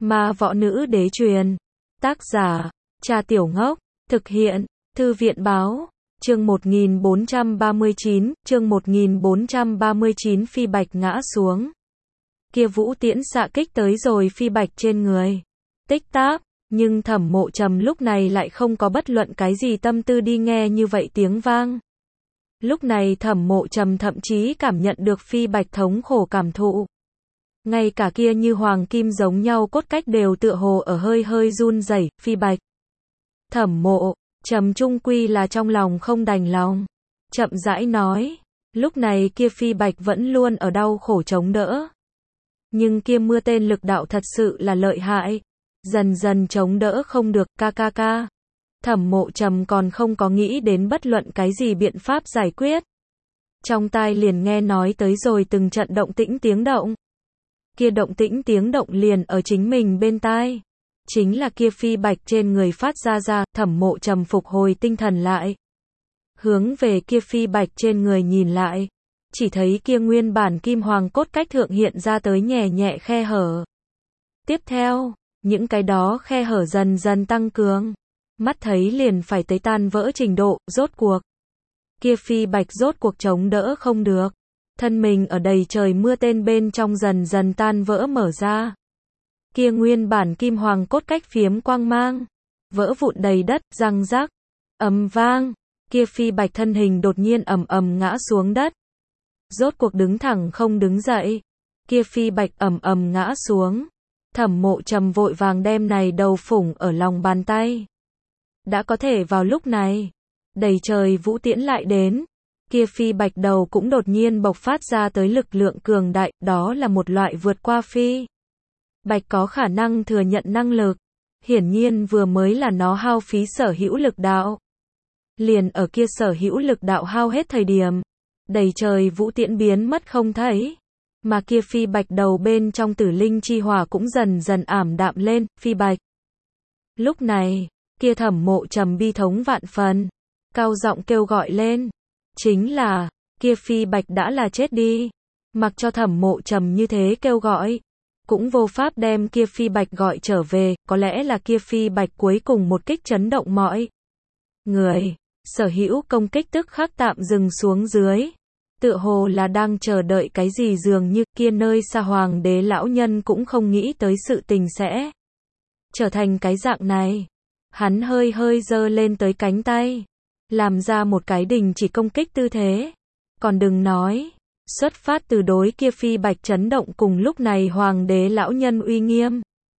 Ma võ nữ đế truyền. Tác giả, Cha Tiểu Ngốc. Thực hiện, Thư viện báo. Chương 1439, Phi Bạch ngã xuống. Kia vũ tiễn xạ kích tới rồi Phi Bạch trên người. Tích tắc, nhưng Thẩm Mộ Trầm lúc này lại không có bất luận cái gì tâm tư đi nghe như vậy tiếng vang. Lúc này Thẩm Mộ Trầm thậm chí cảm nhận được Phi Bạch thống khổ cảm thụ. Ngay cả kia như hoàng kim giống nhau cốt cách đều tựa hồ ở hơi hơi run rẩy. Phi Bạch. Thẩm Mộ Trầm chung quy là trong lòng không đành lòng. Chậm rãi nói. Lúc này kia Phi Bạch vẫn luôn ở đau khổ chống đỡ. Nhưng kia mưa tên lực đạo thật sự là lợi hại. Dần dần chống đỡ không được. Ca. Thẩm Mộ Trầm còn không có nghĩ đến bất luận cái gì biện pháp giải quyết. Trong tai liền nghe nói tới rồi từng trận động tĩnh tiếng động. Kia động tĩnh tiếng động liền ở chính mình bên tai. Chính là kia Phi Bạch trên người phát ra. Thẩm Mộ Trầm phục hồi tinh thần lại. Hướng về kia Phi Bạch trên người nhìn lại. Chỉ thấy kia nguyên bản kim hoàng cốt cách thượng hiện ra tới nhẹ nhẹ khe hở. Tiếp theo, những cái đó khe hở dần dần tăng cường. Mắt thấy liền phải tới tan vỡ trình độ, rốt cuộc. Kia Phi Bạch rốt cuộc chống đỡ không được. Thân mình ở đầy trời mưa tên bên trong dần dần tan vỡ mở ra. Kia nguyên bản kim hoàng cốt cách phiếm quang mang. Vỡ vụn đầy đất, răng rắc. Ầm vang. Kia Phi Bạch thân hình đột nhiên ầm ngã xuống đất. Rốt cuộc đứng thẳng không đứng dậy. Kia Phi Bạch ầm ngã xuống. Thẩm Mộ Trầm vội vàng đem này đầu phủng ở lòng bàn tay. Đã có thể vào lúc này, đầy trời vũ tiễn lại đến. Kia Phi Bạch đầu cũng đột nhiên bộc phát ra tới lực lượng cường đại, đó là một loại vượt qua Phi Bạch có khả năng thừa nhận năng lực. Hiển nhiên vừa mới là nó hao phí sở hữu lực đạo. Liền ở kia sở hữu lực đạo hao hết thời điểm, đầy trời vũ tiễn biến mất không thấy. Mà kia Phi Bạch đầu bên trong tử linh chi hỏa cũng dần dần ảm đạm lên. Phi Bạch. Lúc này, kia Thẩm Mộ Trầm bi thống vạn phần, cao giọng kêu gọi lên. Chính là, kia Phi Bạch đã là chết đi. Mặc cho Thẩm Mộ Trầm như thế kêu gọi, cũng vô pháp đem kia Phi Bạch gọi trở về. Có lẽ là kia Phi Bạch cuối cùng một kích chấn động mọi người. Sở hữu công kích tức khắc tạm dừng xuống dưới. Tựa hồ là đang chờ đợi cái gì, dường như kia nơi xa Hoàng đế lão nhân cũng không nghĩ tới sự tình sẽ trở thành cái dạng này. Hắn hơi hơi giơ lên tới cánh tay, làm ra một cái đình chỉ công kích tư thế. Còn đừng nói, xuất phát từ đối kia Phi Bạch chấn động cùng lúc này Hoàng đế lão nhân uy nghiêm.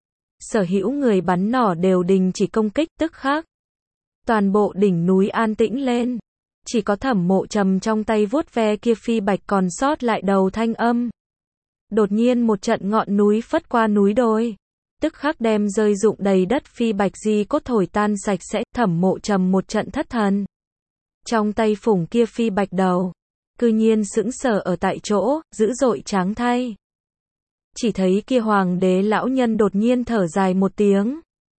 Sở hữu người bắn nỏ đều đình chỉ công kích, tức khắc toàn bộ đỉnh núi an tĩnh lên. Chỉ có Thẩm Mộ Trầm trong tay vuốt ve kia Phi Bạch còn sót lại đầu thanh âm. Đột nhiên một trận ngọn núi phất qua núi đồi, tức khắc đem rơi rụng đầy đất Phi Bạch di cốt thổi tan sạch sẽ. Thẩm Mộ Trầm một trận thất thần. Trong tay phủng kia Phi Bạch đầu, cư nhiên sững sờ ở tại chỗ, dữ dội tráng thay. Chỉ thấy kia Hoàng đế lão nhân đột nhiên thở dài một tiếng.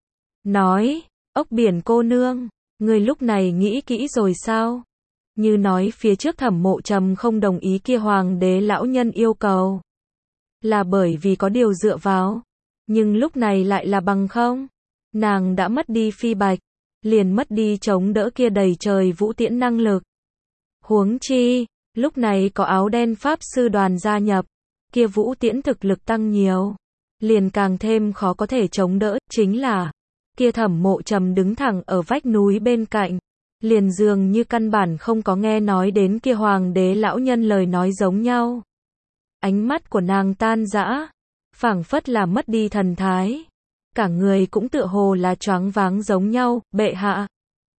Nói, ốc biển cô nương, người lúc này nghĩ kỹ rồi sao? Như nói phía trước Thẩm Mộ Trầm không đồng ý kia Hoàng đế lão nhân yêu cầu. Là bởi vì có điều dựa vào. Nhưng lúc này lại là bằng không. Nàng đã mất đi Phi Bạch, liền mất đi chống đỡ kia đầy trời vũ tiễn năng lực. Huống chi, lúc này có áo đen pháp sư đoàn gia nhập, kia vũ tiễn thực lực tăng nhiều, liền càng thêm khó có thể chống đỡ. Chính là, kia Thẩm Mộ Trầm đứng thẳng ở vách núi bên cạnh, liền dường như căn bản không có nghe nói đến kia Hoàng đế lão nhân lời nói giống nhau. Ánh mắt của nàng tan rã, phảng phất là mất đi thần thái. Cả người cũng tựa hồ là choáng váng giống nhau. Bệ hạ.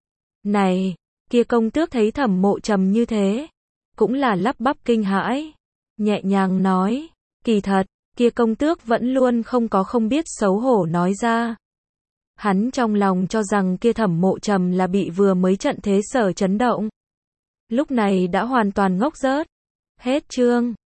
Này, kia công tước thấy Thẩm Mộ Trầm như thế, cũng là lắp bắp kinh hãi. Nhẹ nhàng nói, kỳ thật, kia công tước vẫn luôn không biết xấu hổ nói ra. Hắn trong lòng cho rằng kia Thẩm Mộ Trầm là bị vừa mới trận thế sở chấn động. Lúc này đã hoàn toàn ngốc rớt. Hết chương.